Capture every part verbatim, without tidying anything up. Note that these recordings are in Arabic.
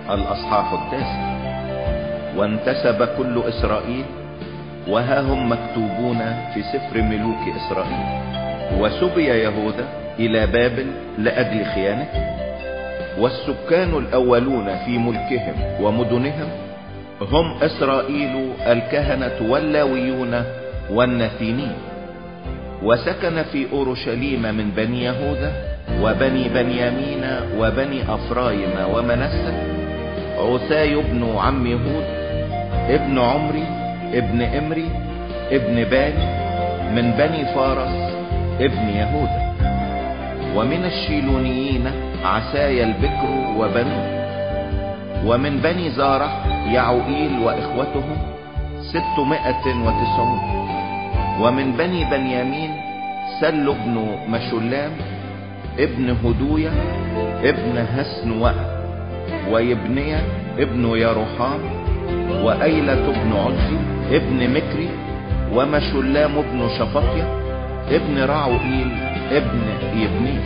الأصحاح التاسع. وانتسب كل إسرائيل وها هم مكتوبون في سفر ملوك إسرائيل. وسبي يهوذا إلى بابل لأجل خيانته. والسكان الأولون في ملكهم ومدنهم هم إسرائيل الكهنة واللاويون والنثينين. وسكن في أورشليم من بني يهوذا وبني بنيامين وبني أفرايم ومنسى عثاي بن عم يهود ابن عمري ابن امري ابن بالي من بني فارس ابن يهوذا. ومن الشيلونيين عسايا البكر وبنوه. ومن بني زارح يعوئيل واخوتهم ستمائة وتسعون. ومن بني بنيامين سل بن مشلام ابن هدوية ابن هسنوأ ويبنية ابن يروحام وأيلة بن عزي ابن مكري ومشلام ابن شفطية ابن رعوئيل ابن يبني.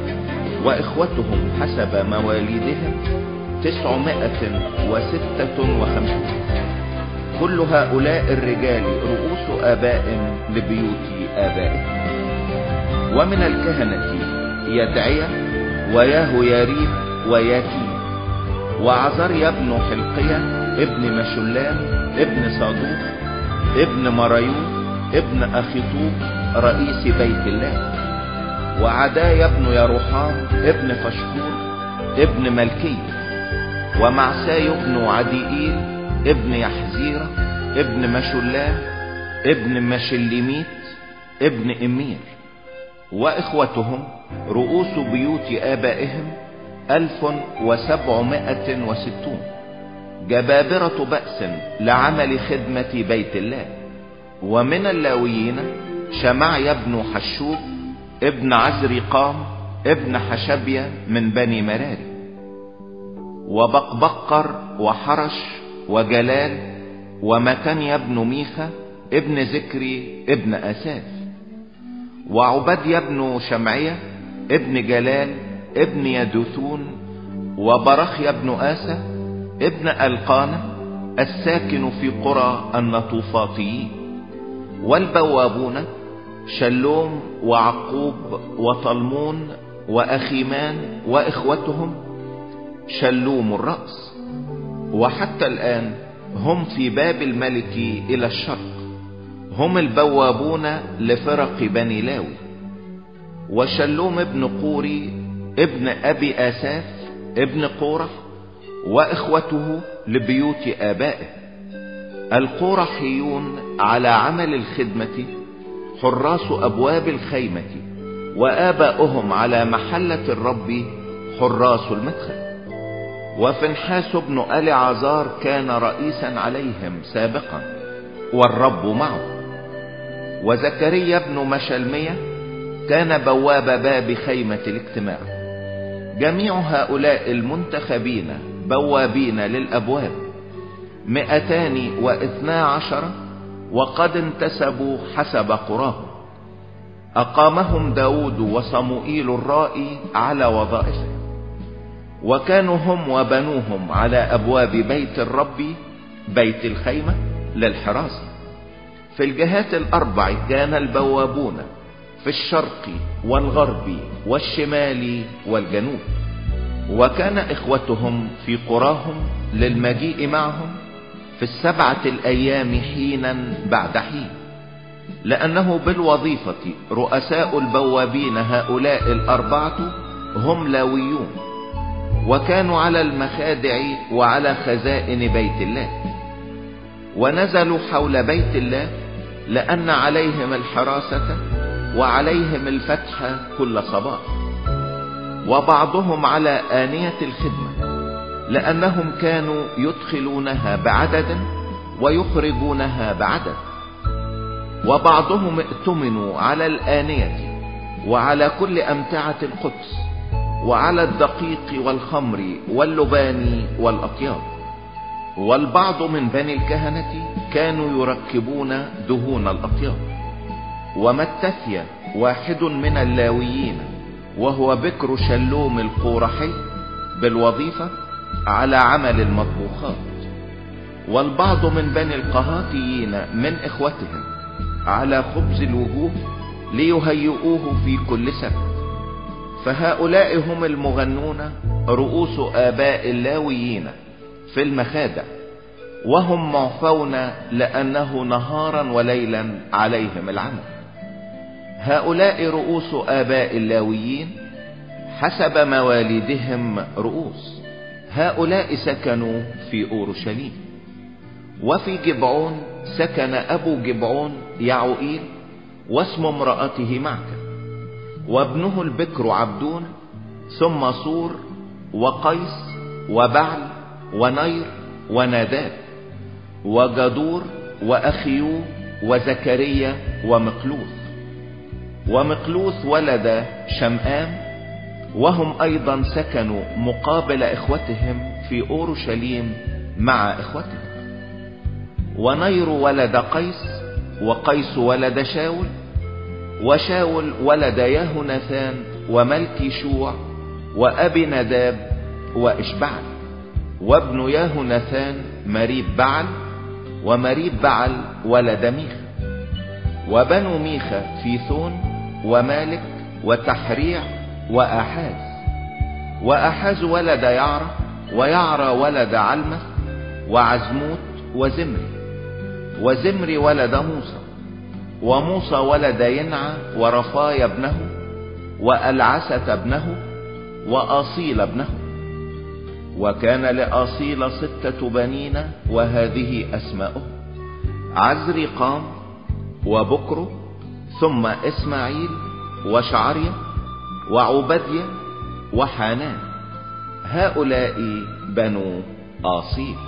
واخوتهم حسب مواليدهم تسعمائة وستة وخمسون. كل هؤلاء الرجال رؤوس آباء لبيوت آبائهم. ومن الكهنة يدعية وياهوياريب وياكين وعزريا بن حلقية ابن مشلام ابن صادوق ابن مريون ابن أخيطوب رئيس بيت الله. وعدايا بن يروحام ابن فشحور ابن ملكي. ومعساي بن عديئيل ابن يحزيرة ابن مشلام ابن مشلميت ابن امير. واخوتهم رؤوس بيوت آبائهم ألف وسبعمائة وستون جبابرة بأس لعمل خدمة بيت الله. ومن اللاويين شمعيا بن حشوب ابن عزرقام ابن حشبية من بني مراري. وبقبقر وحرش وجلال ومتنيا بن ميخا ابن ذكري ابن أساف. وعبديا بن شمعية ابن جلال ابن يدوثون. وبرخيا بن آسى ابن ألقانة الساكن في قرى النطوفاطيين. والبوابون شلوم وعقوب وطلمون وأخيمان وإخوتهم شلوم الرأس. وحتى الآن هم في باب الملك إلى الشرق، هم البوابون لفرق بني لاوي. وشلوم ابن قوري ابن أبي آساف ابن قورح وإخوته لبيوت آبائه. القورحيون على عمل الخدمة حراس أبواب الخيمة وآباؤهم على محلة الرب حراس المدخل. وفنحاس بن ألعازار كان رئيسا عليهم سابقا والرب معه. وزكريا بن مشلمية كان بواب باب خيمة الاجتماع. جميع هؤلاء المنتخبين بوابين للأبواب مئتان واثنا عشر وقد انتسبوا حسب قراهم. أقامهم داود وصموئيل الرائي على وظائفه. وكانوا هم وبنوهم على أبواب بيت الرب بيت الخيمة للحراسة. في الجهات الأربع كان البوابون في الشرق والغرب والشمال والجنوب. وكان إخوتهم في قراهم للمجيء معهم في السبعة الأيام حينا بعد حين، لأنه بالوظيفة رؤساء البوابين هؤلاء الأربعة هم لاويون. وكانوا على المخادع وعلى خزائن بيت الله. ونزلوا حول بيت الله لأن عليهم الحراسة وعليهم الفتح كل صباح. وبعضهم على آنية الخدمة لأنهم كانوا يدخلونها بعدد ويخرجونها بعدد. وبعضهم ائتمنوا على الآنية وعلى كل أمتعة القدس وعلى الدقيق والخمر واللبان والأطياب. والبعض من بني الكهنة كانوا يركبون دهون الأطياب. ومتثيا واحد من اللاويين وهو بكر شلوم القورحي بالوظيفة على عمل المطبوخات. والبعض من بني القهاتيين من إخوتهم على خبز الوجوه ليهيئوه في كل سبت. فهؤلاء هم المغنون رؤوس آباء اللاويين في المخادع، وهم معفون لأنه نهارا وليلا عليهم العمل. هؤلاء رؤوس آباء اللاويين حسب مواليدهم رؤوس. هؤلاء سكنوا في أورشليم. وفي جبعون سكن أبو جبعون يعوئيل واسم امرأته معكة، وابنه البكر عبدون، ثم صور وقيس وبعل ونير وناداب وجدور وأخيو وزكريا ومقلوث. ومقلوث ولد شمآم، وهم أيضا سكنوا مقابل إخوتهم في أورشليم مع إخوتهم. ونير ولد قيس، وقيس ولد شاول، وشاول ولد يهوناثان وملكي شوع وأبي نداب وإشبعل. وابن يهوناثان مريب بعل، ومريب بعل ولد ميخا. وبنو ميخا فيثون ومالك وتحريع وأحاز. وأحاز ولد يعرى، ويعرى ولد علمث وعزموت وزمري. وزمري ولد موسى، وموسى ولد ينعى ورفايا ابنه وألعسة ابنه وأصيل ابنه. وكان لأصيل ستة بنين، وهذه أسماؤهم: عزرقام وبكر، ثم إسماعيل وشعريا وعبديا وحنان. هؤلاء بنو أصيل.